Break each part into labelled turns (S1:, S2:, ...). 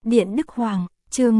S1: Điện Đức Hoàng, chương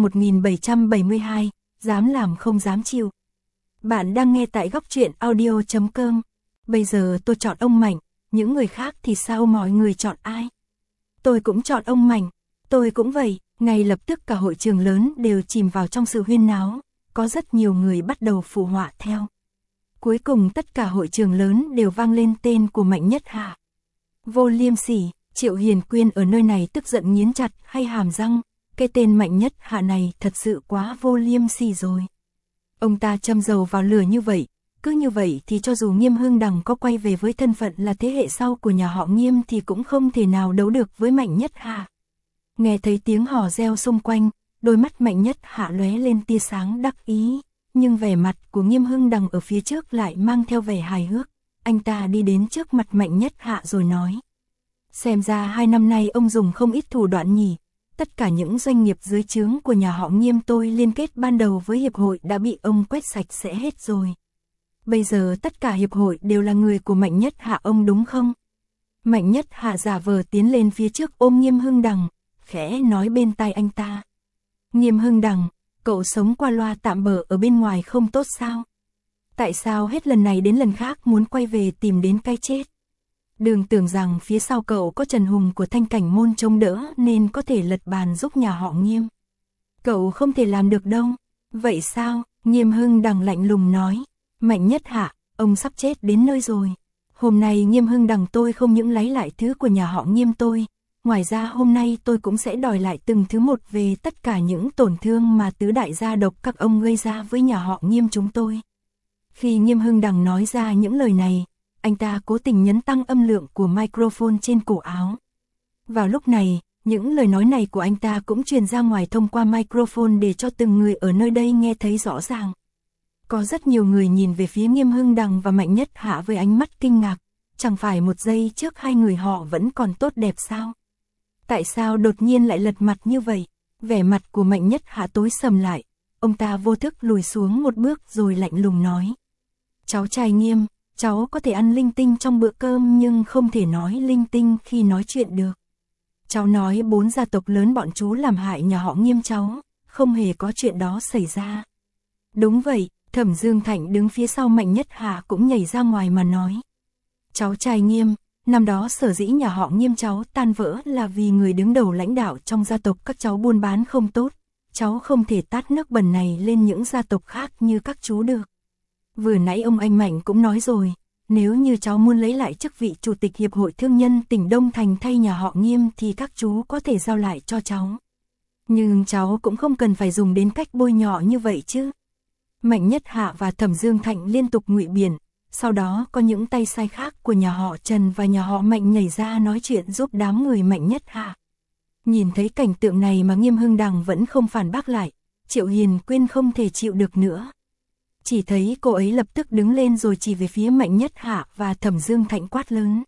S1: 1772, dám làm không dám chịu. Bạn đang nghe tại góc truyện audio.com. Bây giờ tôi chọn ông Mạnh, những người khác thì sao, mọi người chọn ai? Tôi cũng chọn ông Mạnh, tôi cũng vậy. Ngay lập tức cả hội trường lớn đều chìm vào trong sự huyên náo, có rất nhiều người bắt đầu phụ họa theo. Cuối cùng tất cả hội trường lớn đều vang lên tên của Mạnh Nhất Hạ. Vô liêm sỉ. Triệu Hiền Quyên ở nơi này tức giận nghiến chặt hay hàm răng, cái tên Mạnh Nhất Hạ này thật sự quá vô liêm sỉ rồi. Ông ta châm dầu vào lửa như vậy, cứ như vậy thì cho dù Nghiêm Hưng Đằng có quay về với thân phận là thế hệ sau của nhà họ Nghiêm thì cũng không thể nào đấu được với Mạnh Nhất Hạ. Nghe thấy tiếng hò reo xung quanh, đôi mắt Mạnh Nhất Hạ lóe lên tia sáng đắc ý, nhưng vẻ mặt của Nghiêm Hưng Đằng ở phía trước lại mang theo vẻ hài hước. Anh ta đi đến trước mặt Mạnh Nhất Hạ rồi nói: xem ra 2 năm nay ông dùng không ít thủ đoạn nhỉ. Tất cả những doanh nghiệp dưới trướng của nhà họ Nghiêm tôi liên kết ban đầu với hiệp hội đã bị ông quét sạch sẽ hết rồi. Bây giờ tất cả hiệp hội đều là người của Mạnh Nhất Hạ ông đúng không? Mạnh Nhất Hạ giả vờ tiến lên phía trước ôm Nghiêm Hưng Đằng, khẽ nói bên tai anh ta: Nghiêm Hưng Đằng, cậu sống qua loa tạm bợ ở bên ngoài không tốt sao? Tại sao hết lần này đến lần khác muốn quay về tìm đến cái chết? Đừng tưởng rằng phía sau cậu có Trần Hùng của Thanh Cảnh Môn chống đỡ nên có thể lật bàn giúp nhà họ Nghiêm. Cậu không thể làm được đâu. Vậy sao? Nghiêm Hưng Đằng lạnh lùng nói. Mạnh Nhất Hạ, ông sắp chết đến nơi rồi. Hôm nay Nghiêm Hưng Đằng tôi không những lấy lại thứ của nhà họ Nghiêm tôi, ngoài ra hôm nay tôi cũng sẽ đòi lại từng thứ một về tất cả những tổn thương mà tứ đại gia độc các ông gây ra với nhà họ Nghiêm chúng tôi. Khi Nghiêm Hưng Đằng nói ra những lời này, anh ta cố tình nhấn tăng âm lượng của microphone trên cổ áo. Vào lúc này, những lời nói này của anh ta cũng truyền ra ngoài thông qua microphone để cho từng người ở nơi đây nghe thấy rõ ràng. Có rất nhiều người nhìn về phía Nghiêm Hưng Đằng và Mạnh Nhất Hạ với ánh mắt kinh ngạc. Chẳng phải một giây trước hai người họ vẫn còn tốt đẹp sao? Tại sao đột nhiên lại lật mặt như vậy? Vẻ mặt của Mạnh Nhất Hạ tối sầm lại. Ông ta vô thức lùi xuống một bước rồi lạnh lùng nói: cháu trai Nghiêm, cháu có thể ăn linh tinh trong bữa cơm nhưng không thể nói linh tinh khi nói chuyện được. Cháu nói 4 gia tộc lớn bọn chú làm hại nhà họ Nghiêm cháu, không hề có chuyện đó xảy ra. Đúng vậy, Thẩm Dương Thạnh đứng phía sau Mạnh Nhất Hạ cũng nhảy ra ngoài mà nói: cháu trai Nghiêm, năm đó sở dĩ nhà họ Nghiêm cháu tan vỡ là vì người đứng đầu lãnh đạo trong gia tộc các cháu buôn bán không tốt. Cháu không thể tát nước bẩn này lên những gia tộc khác như các chú được. Vừa nãy ông anh Mạnh cũng nói rồi, nếu như cháu muốn lấy lại chức vị chủ tịch hiệp hội thương nhân tỉnh Đông Thành thay nhà họ Nghiêm thì các chú có thể giao lại cho cháu. Nhưng cháu cũng không cần phải dùng đến cách bôi nhọ như vậy chứ. Mạnh Nhất Hạ và Thẩm Dương Thạnh liên tục ngụy biện, sau đó có những tay sai khác của nhà họ Trần và nhà họ Mạnh nhảy ra nói chuyện giúp đám người Mạnh Nhất Hạ. Nhìn thấy cảnh tượng này mà Nghiêm Hưng Đằng vẫn không phản bác lại, Triệu Hiền Quyên không thể chịu được nữa. Chỉ thấy cô ấy lập tức đứng lên rồi chỉ về phía Mạnh Nhất Hạ và Thẩm Dương Thạnh quát lớn.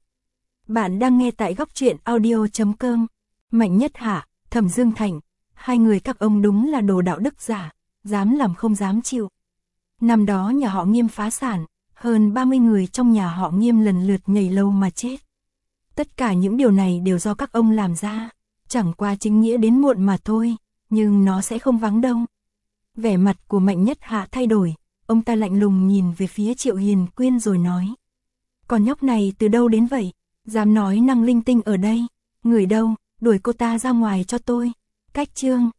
S1: Bạn đang nghe tại góc truyện audio.com. Mạnh Nhất Hạ, Thẩm Dương Thạnh, hai người các ông đúng là đồ đạo đức giả, dám làm không dám chịu. Năm đó nhà họ Nghiêm phá sản, hơn 30 người trong nhà họ Nghiêm lần lượt nhảy lầu mà chết. Tất cả những điều này đều do các ông làm ra, chẳng qua chính nghĩa đến muộn mà thôi, nhưng nó sẽ không vắng đâu. Vẻ mặt của Mạnh Nhất Hạ thay đổi. Ông ta lạnh lùng nhìn về phía Triệu Hiền Quyên rồi nói: con nhóc này từ đâu đến vậy? Dám nói năng linh tinh ở đây. Người đâu, đuổi cô ta ra ngoài cho tôi. Cách chương